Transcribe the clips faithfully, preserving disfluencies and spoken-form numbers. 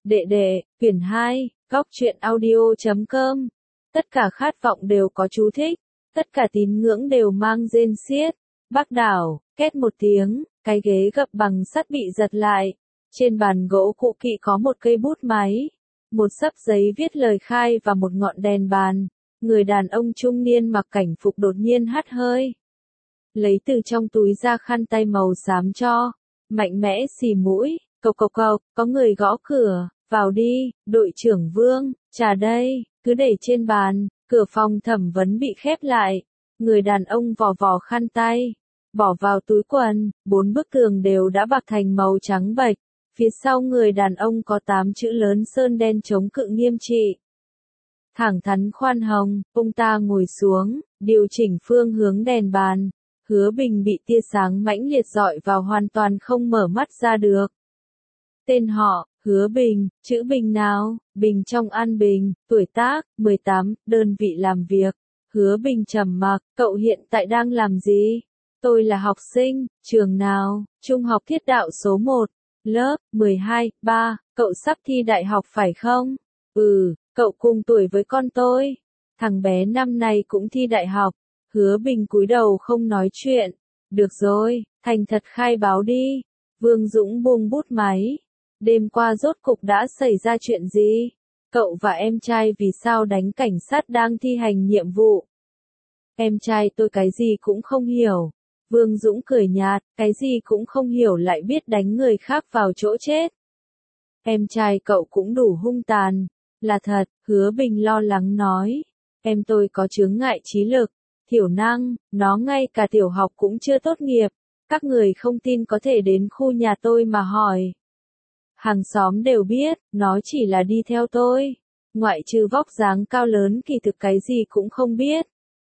Đệ đệ, quyển hai, góc truyện audio chấm com. Tất cả khát vọng đều có chú thích, tất cả tín ngưỡng đều mang rên xiết. Bác đảo, két một tiếng, cái ghế gập bằng sắt bị giật lại. Trên bàn gỗ cũ kỹ có một cây bút máy, một xấp giấy viết lời khai và một ngọn đèn bàn. Người đàn ông trung niên mặc cảnh phục đột nhiên hắt hơi. Lấy từ trong túi ra khăn tay màu xám cho, mạnh mẽ xì mũi, cộc cộc cộc, có người gõ cửa, vào đi, đội trưởng Vương, trà đây, cứ để trên bàn. Cửa phòng thẩm vấn bị khép lại, người đàn ông vò vò khăn tay, bỏ vào túi quần, bốn bức tường đều đã bạc thành màu trắng bệch, phía sau người đàn ông có tám chữ lớn sơn đen chống cự nghiêm trị. Thẳng thắn khoan hồng, ông ta ngồi xuống, điều chỉnh phương hướng đèn bàn. Hứa Bình bị tia sáng mãnh liệt dọi vào hoàn toàn không mở mắt ra được. Tên họ, Hứa Bình, chữ Bình nào, Bình trong An Bình, tuổi tác, mười tám, đơn vị làm việc. Hứa Bình trầm mặc, cậu hiện tại đang làm gì? Tôi là học sinh, trường nào, trung học thiết đạo số một, lớp, mười hai, ba, cậu sắp thi đại học phải không? Ừ, cậu cùng tuổi với con tôi. Thằng bé năm nay cũng thi đại học. Hứa Bình cúi đầu không nói chuyện. Được rồi, thành thật khai báo đi. Vương Dũng buông bút máy. Đêm qua rốt cục đã xảy ra chuyện gì? Cậu và em trai vì sao đánh cảnh sát đang thi hành nhiệm vụ? Em trai tôi cái gì cũng không hiểu. Vương Dũng cười nhạt, cái gì cũng không hiểu lại biết đánh người khác vào chỗ chết. Em trai cậu cũng đủ hung tàn. Là thật, Hứa Bình lo lắng nói. Em tôi có chướng ngại trí lực, thiểu năng, nó ngay cả tiểu học cũng chưa tốt nghiệp. Các người không tin có thể đến khu nhà tôi mà hỏi. Hàng xóm đều biết, nó chỉ là đi theo tôi. Ngoại trừ vóc dáng cao lớn kỳ thực cái gì cũng không biết.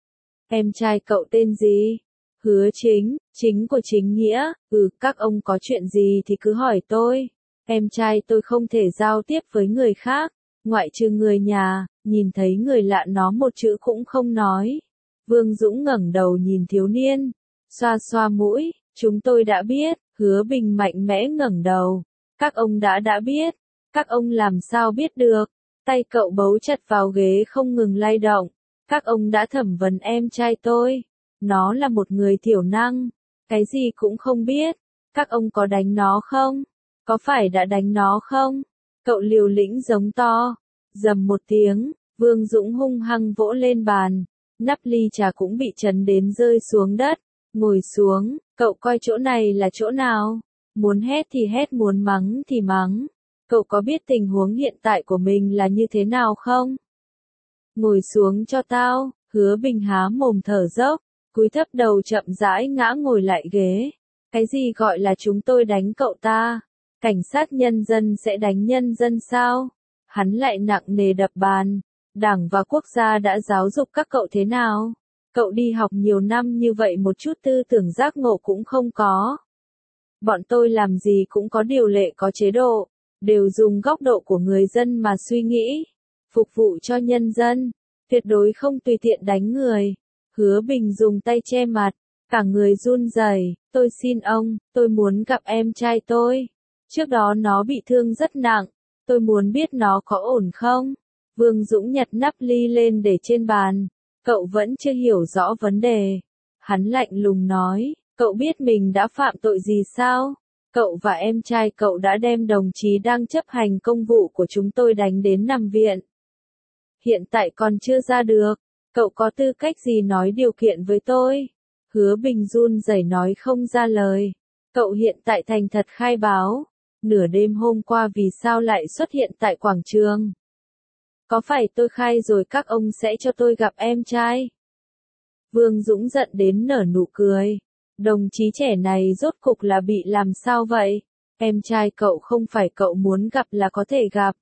Em trai cậu tên gì? Hứa Chính, Chính của Chính Nghĩa. Ừ, các ông có chuyện gì thì cứ hỏi tôi. Em trai tôi không thể giao tiếp với người khác, ngoại trừ người nhà, nhìn thấy người lạ nó một chữ cũng không nói. Vương Dũng ngẩng đầu nhìn thiếu niên, xoa xoa mũi, chúng tôi đã biết. Hứa Bình mạnh mẽ ngẩng đầu. Các ông đã đã biết, các ông làm sao biết được? Tay cậu bấu chặt vào ghế không ngừng lay động. Các ông đã thẩm vấn em trai tôi. Nó là một người thiểu năng, cái gì cũng không biết. Các ông có đánh nó không? Có phải đã đánh nó không? Cậu liều lĩnh giống to. Dầm một tiếng, Vương Dũng hung hăng vỗ lên bàn. Nắp ly trà cũng bị chấn đến rơi xuống đất. Ngồi xuống, cậu coi chỗ này là chỗ nào? Muốn hét thì hét, muốn mắng thì mắng. Cậu có biết tình huống hiện tại của mình là như thế nào không? Ngồi xuống cho tao. Hứa Bình há mồm thở dốc, cúi thấp đầu chậm rãi ngã ngồi lại ghế. Cái gì gọi là chúng tôi đánh cậu ta? Cảnh sát nhân dân sẽ đánh nhân dân sao? Hắn lại nặng nề đập bàn. Đảng và quốc gia đã giáo dục các cậu thế nào? Cậu đi học nhiều năm như vậy một chút tư tưởng giác ngộ cũng không có. Bọn tôi làm gì cũng có điều lệ có chế độ, đều dùng góc độ của người dân mà suy nghĩ, phục vụ cho nhân dân, tuyệt đối không tùy tiện đánh người. Hứa Bình dùng tay che mặt, cả người run rẩy. Tôi xin ông, tôi muốn gặp em trai tôi. Trước đó nó bị thương rất nặng, tôi muốn biết nó có ổn không? Vương Dũng nhặt nắp ly lên để trên bàn. Cậu vẫn chưa hiểu rõ vấn đề. Hắn lạnh lùng nói, cậu biết mình đã phạm tội gì sao? Cậu và em trai cậu đã đem đồng chí đang chấp hành công vụ của chúng tôi đánh đến nằm viện. Hiện tại còn chưa ra được. Cậu có tư cách gì nói điều kiện với tôi? Hứa Bình run rẩy nói không ra lời. Cậu hiện tại thành thật khai báo. Nửa đêm hôm qua vì sao lại xuất hiện tại quảng trường? Có phải tôi khai rồi các ông sẽ cho tôi gặp em trai? Vương Dũng giận đến nở nụ cười. Đồng chí trẻ này rốt cục là bị làm sao vậy? Em trai cậu không phải cậu muốn gặp là có thể gặp.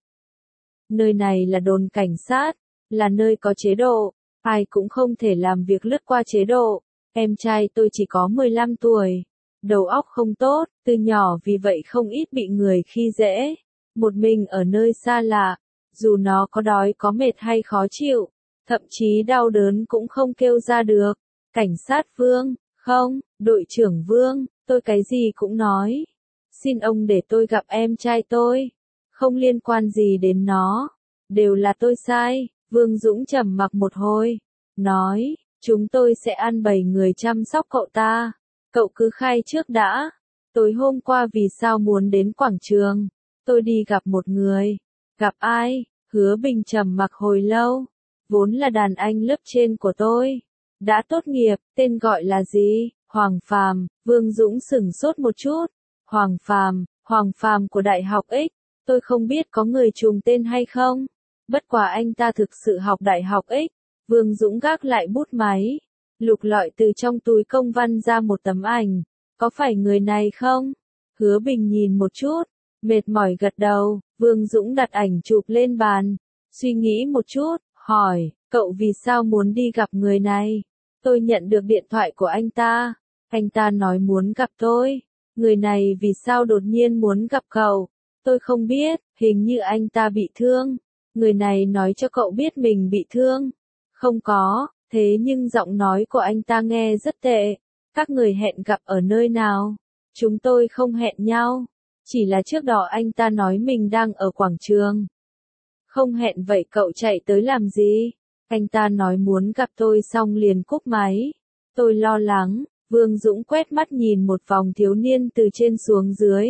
Nơi này là đồn cảnh sát, là nơi có chế độ, ai cũng không thể làm việc lướt qua chế độ. Em trai tôi chỉ có mười lăm tuổi, đầu óc không tốt, từ nhỏ vì vậy không ít bị người khi dễ. Một mình ở nơi xa lạ, dù nó có đói có mệt hay khó chịu, thậm chí đau đớn cũng không kêu ra được. Cảnh sát Vương, không, đội trưởng Vương, tôi cái gì cũng nói. Xin ông để tôi gặp em trai tôi. không liên quan gì đến nó. Đều là tôi sai. Vương Dũng trầm mặc một hồi, nói, chúng tôi sẽ ăn bảy người chăm sóc cậu ta. Cậu cứ khai trước đã. Tối hôm qua vì sao muốn đến quảng trường? Tôi đi gặp một người. Gặp ai? Hứa Bình trầm mặc hồi lâu. Vốn là đàn anh lớp trên của tôi. Đã tốt nghiệp, tên gọi là gì? Hoàng Phàm. Vương Dũng sửng sốt một chút. Hoàng Phàm, Hoàng Phàm của Đại học X. Tôi không biết có người trùng tên hay không. Bất quá anh ta thực sự học Đại học X. Vương Dũng gác lại bút máy. Lục lọi từ trong túi công văn ra một tấm ảnh. Có phải người này không? Hứa Bình nhìn một chút. Mệt mỏi gật đầu. Vương Dũng đặt ảnh chụp lên bàn. Suy nghĩ một chút. Hỏi, cậu vì sao muốn đi gặp người này? Tôi nhận được điện thoại của anh ta. Anh ta nói muốn gặp tôi. Người này vì sao đột nhiên muốn gặp cậu? Tôi không biết, hình như anh ta bị thương. Người này nói cho cậu biết mình bị thương. Không có, thế nhưng giọng nói của anh ta nghe rất tệ. Các người hẹn gặp ở nơi nào? Chúng tôi không hẹn nhau. Chỉ là trước đó anh ta nói mình đang ở quảng trường. Không hẹn vậy cậu chạy tới làm gì? Anh ta nói muốn gặp tôi xong liền cúp máy. Tôi lo lắng. Vương Dũng quét mắt nhìn một vòng thiếu niên từ trên xuống dưới.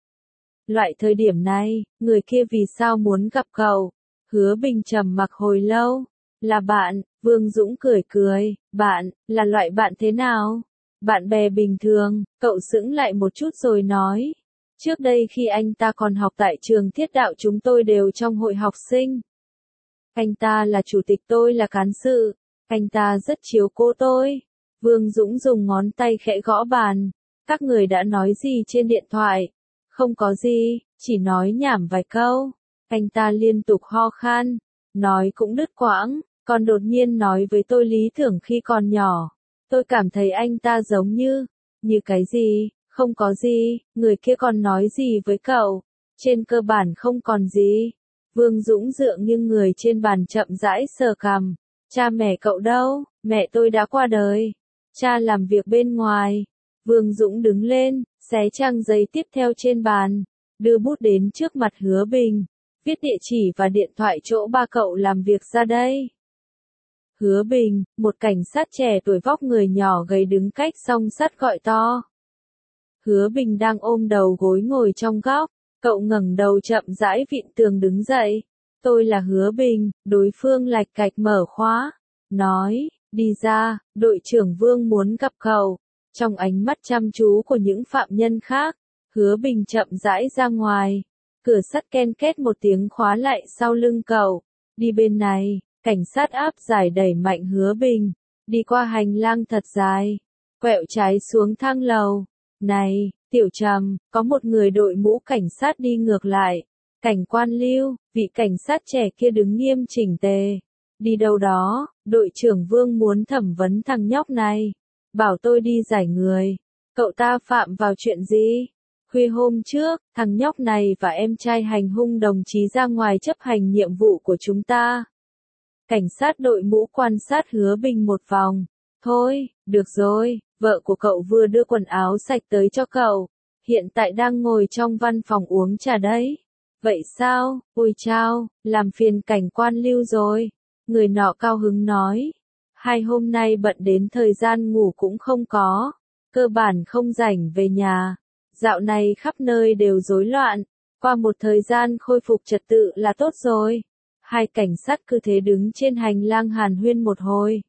Loại thời điểm này, người kia vì sao muốn gặp cậu? Hứa Bình trầm mặc hồi lâu. Là bạn. Vương Dũng cười cười. Bạn, là loại bạn thế nào? Bạn bè bình thường. Cậu sững lại một chút rồi nói. Trước đây khi anh ta còn học tại trường thiết đạo chúng tôi đều trong hội học sinh. Anh ta là chủ tịch, tôi là cán sự. Anh ta rất chiếu cố tôi. Vương Dũng dùng ngón tay khẽ gõ bàn. Các người đã nói gì trên điện thoại? Không có gì, chỉ nói nhảm vài câu. Anh ta liên tục ho khan. Nói cũng đứt quãng. Còn đột nhiên nói với tôi lý tưởng khi còn nhỏ. Tôi cảm thấy anh ta giống như... Như cái gì? Không có gì. Người kia còn nói gì với cậu? Trên cơ bản không còn gì. Vương Dũng dựa nghiêng người trên bàn chậm rãi sờ cằm. Cha mẹ cậu đâu? Mẹ tôi đã qua đời. Cha làm việc bên ngoài. Vương Dũng đứng lên, xé trang giấy tiếp theo trên bàn, đưa bút đến trước mặt Hứa Bình, viết địa chỉ và điện thoại chỗ ba cậu làm việc ra đây. Hứa Bình, một cảnh sát trẻ tuổi vóc người nhỏ gầy đứng cách song sắt gọi to. Hứa Bình đang ôm đầu gối ngồi trong góc, cậu ngẩng đầu chậm rãi vịn tường đứng dậy. Tôi là Hứa Bình, đối phương lạch cạch mở khóa, nói, đi ra, đội trưởng Vương muốn gặp cậu. Trong ánh mắt chăm chú của những phạm nhân khác, Hứa Bình chậm rãi ra ngoài. Cửa sắt ken két một tiếng khóa lại sau lưng cậu. Đi bên này, cảnh sát áp giải đẩy mạnh Hứa Bình. Đi qua hành lang thật dài. Quẹo trái xuống thang lầu. Này, Tiểu Trầm, có một người đội mũ cảnh sát đi ngược lại. Cảnh quan Lưu, vị cảnh sát trẻ kia đứng nghiêm chỉnh tề. Đi đâu đó, đội trưởng Vương muốn thẩm vấn thằng nhóc này. Bảo tôi đi giải người. Cậu ta phạm vào chuyện gì? Khuya hôm trước, thằng nhóc này và em trai hành hung đồng chí ra ngoài chấp hành nhiệm vụ của chúng ta. Cảnh sát đội mũ quan sát Hứa Bình một vòng. Thôi, được rồi, vợ của cậu vừa đưa quần áo sạch tới cho cậu. Hiện tại đang ngồi trong văn phòng uống trà đấy. Vậy sao? Ôi chao, làm phiền cảnh quan Lưu rồi. Người nọ cao hứng nói. Hai hôm nay bận đến thời gian ngủ cũng không có. Cơ bản không rảnh về nhà. Dạo này khắp nơi đều rối loạn. Qua một thời gian khôi phục trật tự là tốt rồi. Hai cảnh sát cứ thế đứng trên hành lang hàn huyên một hồi.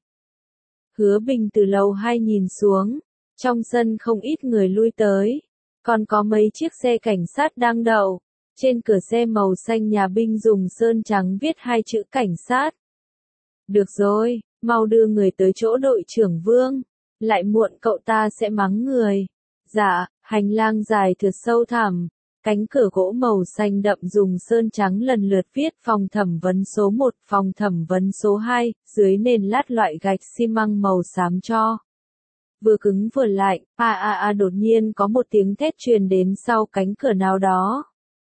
Hứa Bình từ lầu hai nhìn xuống. Trong sân không ít người lui tới. Còn có mấy chiếc xe cảnh sát đang đậu. Trên cửa xe màu xanh nhà binh dùng sơn trắng viết hai chữ cảnh sát. Được rồi, mau đưa người tới chỗ đội trưởng Vương. Lại muộn cậu ta sẽ mắng người. Dạ, hành lang dài thật sâu thẳm. Cánh cửa gỗ màu xanh đậm dùng sơn trắng lần lượt viết phòng thẩm vấn số một, phòng thẩm vấn số hai, dưới nền lát loại gạch xi măng màu xám cho. Vừa cứng vừa lạnh, a a a đột nhiên có một tiếng thét truyền đến sau cánh cửa nào đó.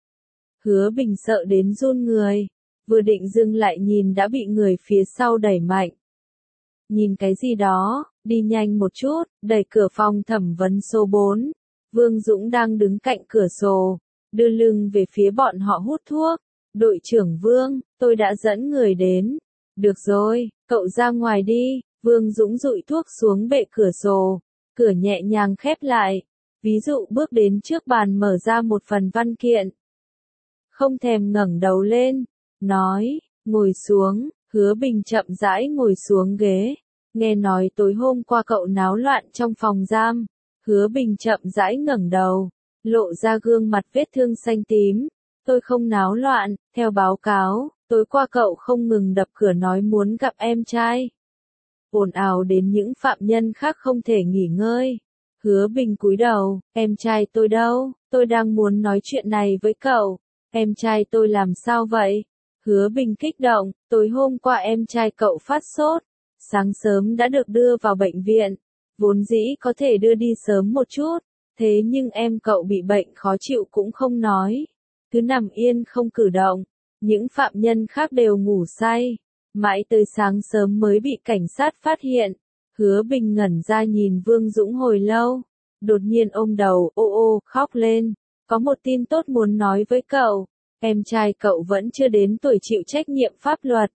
Hứa Bình sợ đến run người. Vừa định dừng lại nhìn đã bị người phía sau đẩy mạnh. Nhìn cái gì đó, đi nhanh một chút, đẩy cửa phòng thẩm vấn số bốn. Vương Dũng đang đứng cạnh cửa sổ. đưa lưng về phía bọn họ hút thuốc. Đội trưởng Vương, tôi đã dẫn người đến. Được rồi, cậu ra ngoài đi. Vương Dũng dụi thuốc xuống bệ cửa sổ. Cửa nhẹ nhàng khép lại. Ví dụ bước đến trước bàn mở ra một phần văn kiện. Không thèm ngẩng đầu lên. Nói, ngồi xuống. Hứa Bình chậm rãi ngồi xuống ghế. Nghe nói tối hôm qua cậu náo loạn trong phòng giam. Hứa Bình chậm rãi ngẩng đầu. Lộ ra gương mặt vết thương xanh tím. Tôi không náo loạn, theo báo cáo, tối qua cậu không ngừng đập cửa nói muốn gặp em trai. Ồn ào đến những phạm nhân khác không thể nghỉ ngơi. Hứa Bình cúi đầu, em trai tôi đâu, tôi đang muốn nói chuyện này với cậu. Em trai tôi làm sao vậy? Hứa Bình kích động, tối hôm qua em trai cậu phát sốt. Sáng sớm đã được đưa vào bệnh viện. Vốn dĩ có thể đưa đi sớm một chút. Thế nhưng em cậu bị bệnh khó chịu cũng không nói. Cứ nằm yên không cử động. Những phạm nhân khác đều ngủ say. Mãi tới sáng sớm mới bị cảnh sát phát hiện. Hứa Bình ngẩn ra nhìn Vương Dũng hồi lâu. Đột nhiên ôm đầu, ô ô, khóc lên. Có một tin tốt muốn nói với cậu. Em trai cậu vẫn chưa đến tuổi chịu trách nhiệm pháp luật.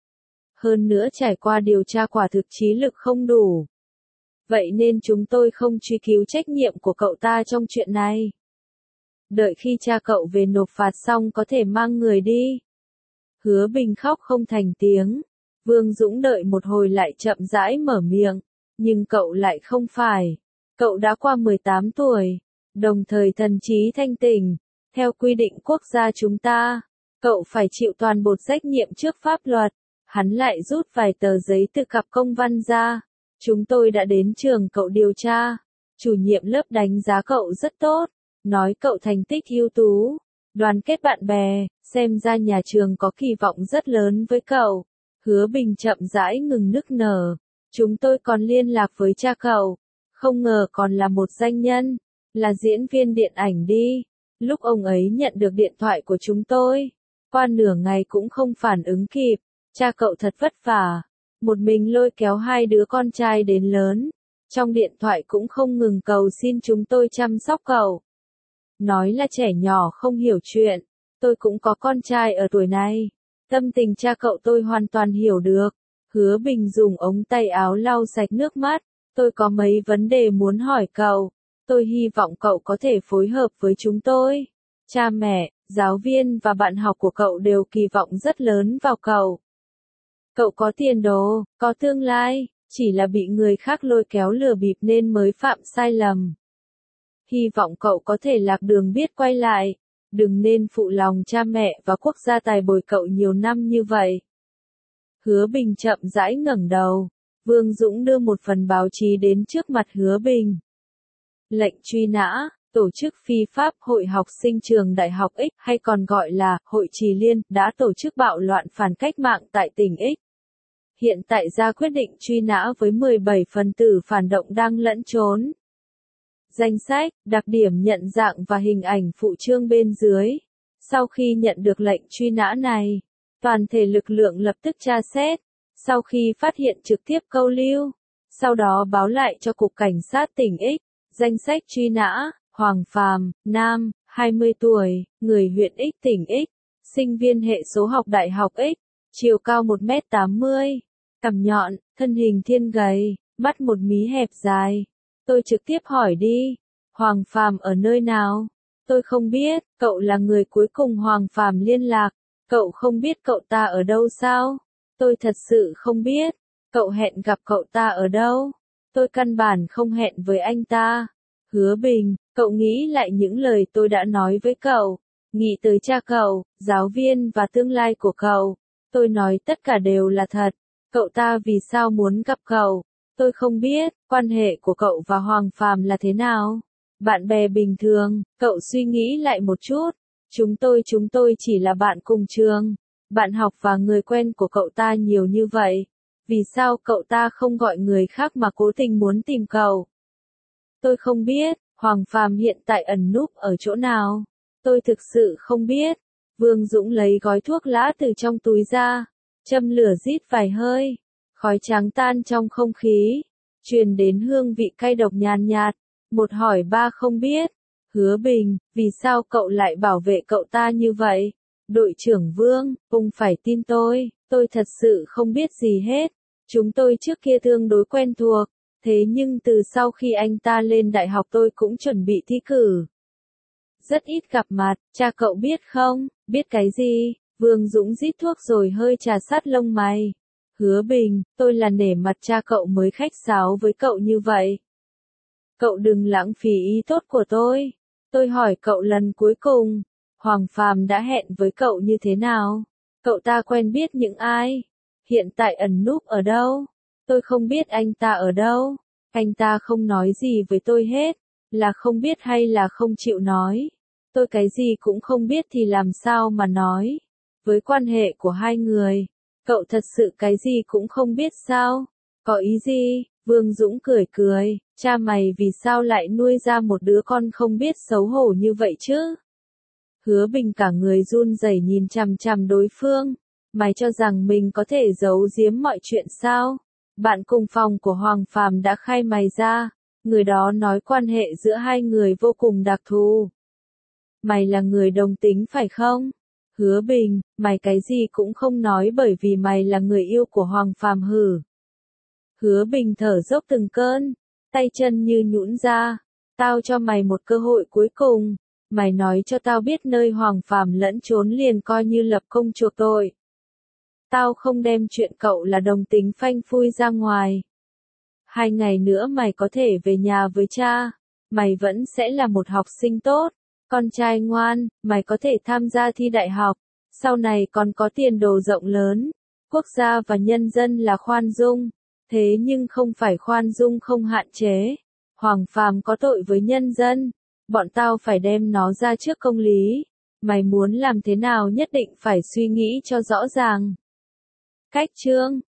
Hơn nữa trải qua điều tra quả thực trí lực không đủ. Vậy nên chúng tôi không truy cứu trách nhiệm của cậu ta trong chuyện này. Đợi khi cha cậu về nộp phạt xong có thể mang người đi. Hứa Bình khóc không thành tiếng. Vương Dũng đợi một hồi lại chậm rãi mở miệng. Nhưng cậu lại không phải. Cậu đã qua mười tám tuổi. Đồng thời thần trí thanh tỉnh. Theo quy định quốc gia chúng ta, cậu phải chịu toàn bộ trách nhiệm trước pháp luật. Hắn lại rút vài tờ giấy từ cặp công văn ra. Chúng tôi đã đến trường cậu điều tra. Chủ nhiệm lớp đánh giá cậu rất tốt. Nói cậu thành tích ưu tú. Đoàn kết bạn bè, xem ra nhà trường có kỳ vọng rất lớn với cậu. Hứa Bình chậm rãi ngừng nức nở. Chúng tôi còn liên lạc với cha cậu. Không ngờ còn là một danh nhân. Là diễn viên điện ảnh đi. Lúc ông ấy nhận được điện thoại của chúng tôi. Qua nửa ngày cũng không phản ứng kịp. Cha cậu thật vất vả. Một mình lôi kéo hai đứa con trai đến lớn. Trong điện thoại cũng không ngừng cầu xin chúng tôi chăm sóc cậu. Nói là trẻ nhỏ không hiểu chuyện. Tôi cũng có con trai ở tuổi này. Tâm tình cha cậu tôi hoàn toàn hiểu được. Hứa Bình dùng ống tay áo lau sạch nước mắt. Tôi có mấy vấn đề muốn hỏi cậu. Tôi hy vọng cậu có thể phối hợp với chúng tôi. Cha mẹ, giáo viên và bạn học của cậu đều kỳ vọng rất lớn vào cậu. Cậu có tiền đồ, có tương lai, chỉ là bị người khác lôi kéo lừa bịp nên mới phạm sai lầm. Hy vọng cậu có thể lạc đường biết quay lại. Đừng nên phụ lòng cha mẹ và quốc gia tài bồi cậu nhiều năm như vậy. Hứa Bình chậm rãi ngẩng đầu. Vương Dũng đưa một phần báo chí đến trước mặt Hứa Bình. Lệnh truy nã, tổ chức phi pháp Hội học sinh trường Đại học X hay còn gọi là Hội Trì Liên đã tổ chức bạo loạn phản cách mạng tại tỉnh X. Hiện tại ra quyết định truy nã với mười bảy phần tử phản động đang lẫn trốn. Danh sách, đặc điểm nhận dạng và hình ảnh phụ chương bên dưới. Sau khi nhận được lệnh truy nã này, toàn thể lực lượng lập tức tra xét. Sau khi phát hiện trực tiếp câu lưu, sau đó báo lại cho Cục Cảnh sát tỉnh X. Danh sách truy nã, Hoàng Phàm, nam, hai mươi tuổi, người huyện X tỉnh X, sinh viên hệ số học Đại học X, chiều cao một mét tám mươi, cằm nhọn, thân hình thiên gầy, mắt một mí hẹp dài. Tôi trực tiếp hỏi đi, Hoàng Phàm ở nơi nào? Tôi không biết, cậu là người cuối cùng Hoàng Phàm liên lạc, cậu không biết cậu ta ở đâu sao? Tôi thật sự không biết, cậu hẹn gặp cậu ta ở đâu? Tôi căn bản không hẹn với anh ta. Hứa Bình, cậu nghĩ lại những lời tôi đã nói với cậu. Nghĩ tới cha cậu, giáo viên và tương lai của cậu. Tôi nói tất cả đều là thật. Cậu ta vì sao muốn gặp cậu? Tôi không biết, quan hệ của cậu và Hoàng Phàm là thế nào? Bạn bè bình thường, cậu suy nghĩ lại một chút. Chúng tôi chúng tôi chỉ là bạn cùng trường. Bạn học và người quen của cậu ta nhiều như vậy. Vì sao cậu ta không gọi người khác mà cố tình muốn tìm cậu? Tôi không biết, Hoàng Phàm hiện tại ẩn núp ở chỗ nào? Tôi thực sự không biết. Vương Dũng lấy gói thuốc lá từ trong túi ra, châm lửa rít vài hơi, khói trắng tan trong không khí, truyền đến hương vị cay độc nhàn nhạt. Một hỏi ba không biết. Hứa Bình, vì sao cậu lại bảo vệ cậu ta như vậy? Đội trưởng Vương, ông phải tin tôi, tôi thật sự không biết gì hết. Chúng tôi trước kia tương đối quen thuộc, thế nhưng từ sau khi anh ta lên đại học tôi cũng chuẩn bị thi cử. Rất ít gặp mặt, cha cậu biết không? Biết cái gì? Vương Dũng rít thuốc rồi hơi trà sát lông mày. Hứa Bình, tôi là nể mặt cha cậu mới khách sáo với cậu như vậy. Cậu đừng lãng phí ý tốt của tôi. Tôi hỏi cậu lần cuối cùng, Hoàng Phàm đã hẹn với cậu như thế nào? Cậu ta quen biết những ai? Hiện tại ẩn núp ở đâu? Tôi không biết anh ta ở đâu. Anh ta không nói gì với tôi hết, là không biết hay là không chịu nói. Tôi cái gì cũng không biết thì làm sao mà nói. Với quan hệ của hai người, cậu thật sự cái gì cũng không biết sao? Có ý gì? Vương Dũng cười cười, cha mày vì sao lại nuôi ra một đứa con không biết xấu hổ như vậy chứ? Hứa Bình cả người run rẩy nhìn chằm chằm đối phương. Mày cho rằng mình có thể giấu giếm mọi chuyện sao? Bạn cùng phòng của Hoàng Phàm đã khai mày ra. Người đó nói quan hệ giữa hai người vô cùng đặc thù. Mày là người đồng tính phải không? Hứa Bình, mày cái gì cũng không nói bởi vì mày là người yêu của Hoàng Phàm hử. Hứa Bình thở dốc từng cơn, tay chân như nhũn ra. Tao cho mày một cơ hội cuối cùng. Mày nói cho tao biết nơi Hoàng Phàm lẫn trốn liền coi như lập công chuộc tội. Tao không đem chuyện cậu là đồng tính phanh phui ra ngoài. Hai ngày nữa mày có thể về nhà với cha. Mày vẫn sẽ là một học sinh tốt. Con trai ngoan, mày có thể tham gia thi đại học. Sau này còn có tiền đồ rộng lớn. Quốc gia và nhân dân là khoan dung. Thế nhưng không phải khoan dung không hạn chế. Hoàng Phàm có tội với nhân dân. Bọn tao phải đem nó ra trước công lý. Mày muốn làm thế nào nhất định phải suy nghĩ cho rõ ràng. Cách chương